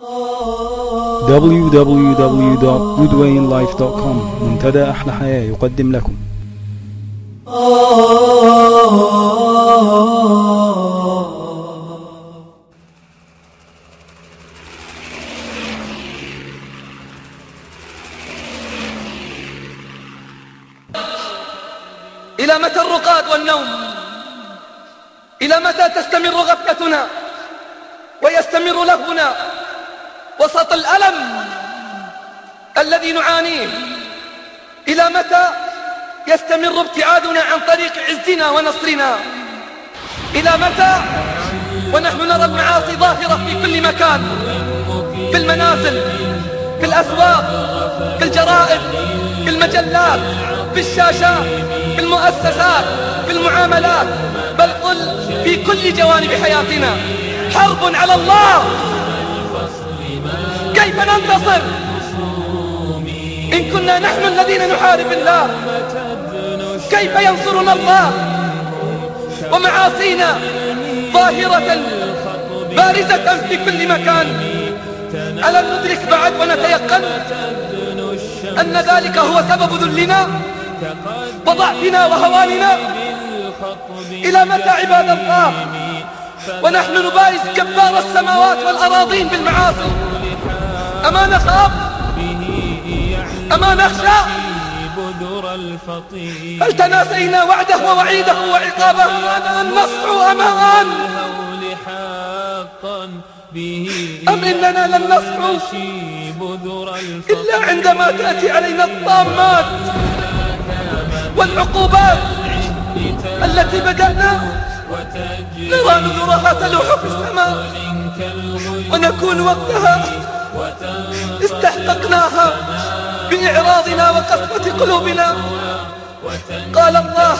www.goodwayinlife.com منتدى أحلى حياة يقدم لكم إلى متى الرقاد والنوم؟ إلى متى تستمر غفلتنا ويستمر لهونا وسط الألم الذي نعانيه؟ إلى متى يستمر ابتعادنا عن طريق عزنا ونصرنا؟ إلى متى ونحن نرى المعاصي ظاهرة في كل مكان، في المنازل، في الأسواق، في الجرائد، في المجلات، في الشاشات، في المؤسسات، في المعاملات، بل قل في كل جوانب حياتنا. حرب على الله، كيف ننتصر إن كنا نحن الذين نحارب الله؟ كيف ينصرنا الله ومعاصينا ظاهرة بارزة في كل مكان؟ ألم ندرك بعد ونتيقن أن ذلك هو سبب ذلنا وضعفنا وهواننا؟ إلى متى عباد الله ونحن نبارز جبار السماوات والأراضين بالمعاصي؟ أما نخاف؟ أما نخشى؟ هل تناسينا وعده ووعيده وعقابه أن نصحو أمان؟ أم إننا لن نصحو إلا عندما تأتي علينا الطامات والعقوبات التي بدأنا نرى نذورها تلوح في السماء، ونكون وقتها استحققناها بإعراضنا وقسوة قلوبنا. قال الله: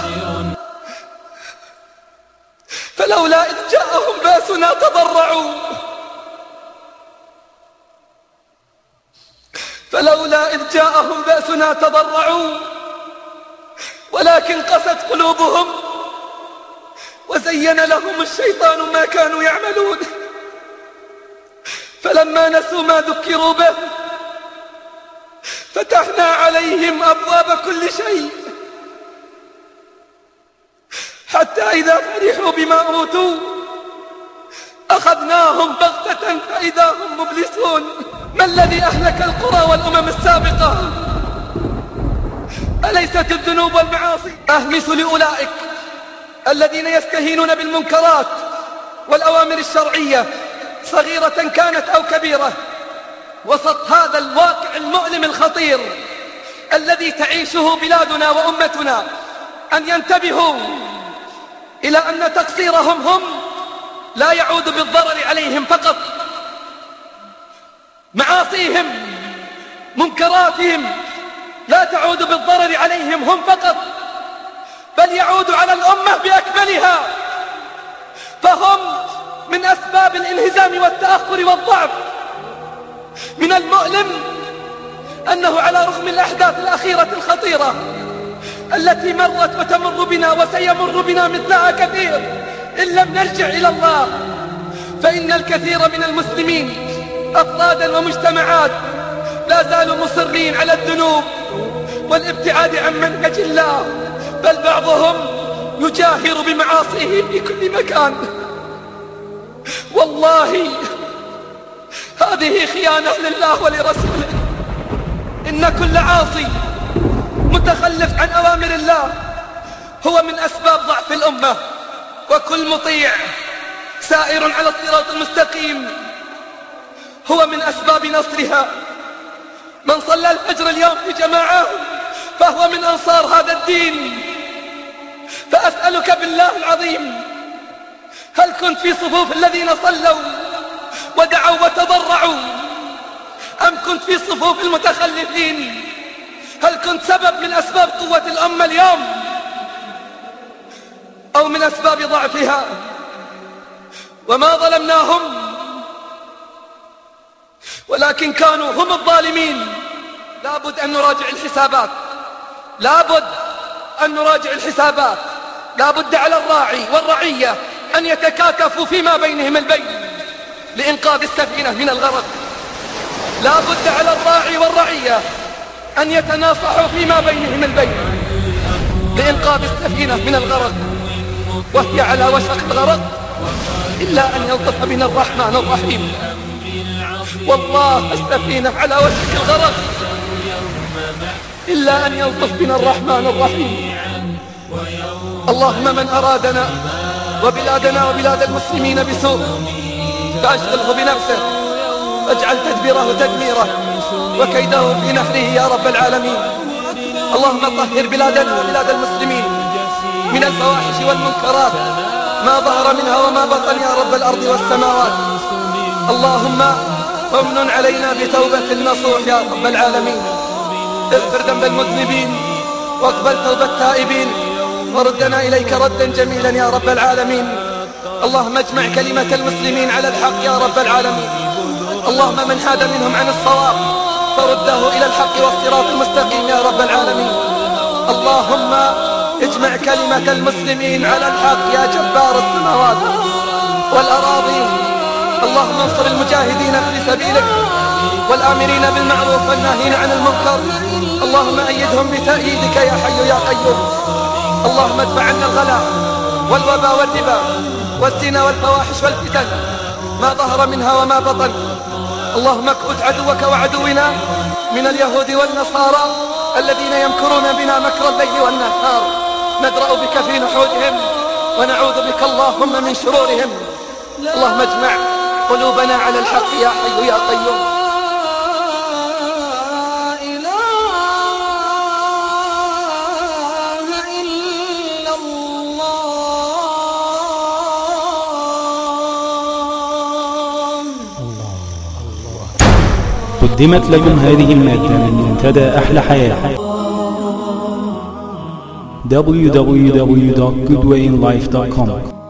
فلولا إذ جاءهم بأسنا تضرعوا فلولا إذ جاءهم بأسنا تضرعوا ولكن قست قلوبهم وزين لهم الشيطان ما كانوا يعملون. فلما نسوا ما ذكروا به فتحنا عليهم أبواب كل شيء حتى إذا فرحوا بما أوتوا أخذناهم بغتة فإذا هم مبلسون. ما الذي أهلك القرى والأمم السابقة؟ أليست الذنوب والمعاصي؟ أهمس لأولئك الذين يستهينون بالمنكرات والأوامر الشرعية صغيرة كانت أو كبيرة وسط هذا الواقع المؤلم الخطير الذي تعيشه بلادنا وأمتنا، أن ينتبهوا إلى أن تقصيرهم هم لا يعود بالضرر عليهم فقط. معاصيهم، منكراتهم لا تعود بالضرر عليهم هم فقط، بل يعود على الأمة بأكملها. فهم من أسباب الانهزام والتأخر والضعف. من المؤلم أنه على رغم الأحداث الأخيرة الخطيرة التي مرت وتمر بنا وسيمر بنا مثلها كثير إن لم نرجع إلى الله، فإن الكثير من المسلمين أفرادا ومجتمعات لا زالوا مصرين على الذنوب والابتعاد عن منهج الله، بل بعضهم يجاهر بمعاصيه في كل مكان. والله هذه خيانة لله ولرسوله. إن كل عاصي متخلف عن أوامر الله هو من أسباب ضعف الأمة، وكل مطيع سائر على الصراط المستقيم هو من أسباب نصرها. من صلى الفجر اليوم في جماعة فهو من أنصار هذا الدين. فأسألك بالله العظيم، هل كنت في صفوف الذين صلوا ودعوا وتضرعوا، أم كنت في صفوف المتخلفين؟ هل كنت سبب من أسباب قوة الأمة اليوم أو من أسباب ضعفها؟ وما ظلمناهم ولكن كانوا هم الظالمين. لابد أن نراجع الحسابات، لابد أن نراجع الحسابات. لابد على الراعي والرعية أن يتكاتفوا فيما بينهم البين لإنقاذ السفينة من الغرق. لا بد على الراعي والرعية أن يتناصحوا فيما بينهم البين لإنقاذ السفينة من الغرق، وهي على وشك الغرق، إلا أن يلطف بنا الرحمن الرحيم. والله السفينة على وشك الغرق، إلا أن يلطف بنا الرحمن الرحيم. اللهم من أرادنا وبلادنا وبلاد المسلمين بسوء فأشغله بنفسه، واجعل تدبيره تدميره وكيده في نحره يا رب العالمين. اللهم طهر بلادنا وبلاد المسلمين من الفواحش والمنكرات ما ظهر منها وما بطن يا رب الأرض والسماوات. اللهم امن علينا بتوبة النصوح يا رب العالمين. اغفر ذنب المذنبين واقبل توبة التائبين وردنا إليك ردا جميلا يا رب العالمين. اللهم اجمع كلمة المسلمين على الحق يا رب العالمين. اللهم من حاد منهم عن الصواب فرده إلى الحق والصراط المستقيم يا رب العالمين. اللهم اجمع كلمة المسلمين على الحق يا جبار السماوات والأراضين. اللهم انصر المجاهدين في سبيلك والآمرين بالمعروف والناهين عن المنكر. اللهم أيدهم بتأييدك يا حي يا قيوم. اللهم ادفع عنا الغلاء والوباء والربا والزنا والفواحش والفتن ما ظهر منها وما بطن. اللهم اكبت عدوك وعدونا من اليهود والنصارى الذين يمكرون بنا مكر الليل والنهار. ندرأ بك في نحورهم ونعوذ بك اللهم من شرورهم. اللهم اجمع قلوبنا على الحق يا حي يا قيوم. قدمت لكم هذه المادة من منتدى أحلى حياة www.goodwayinlife.com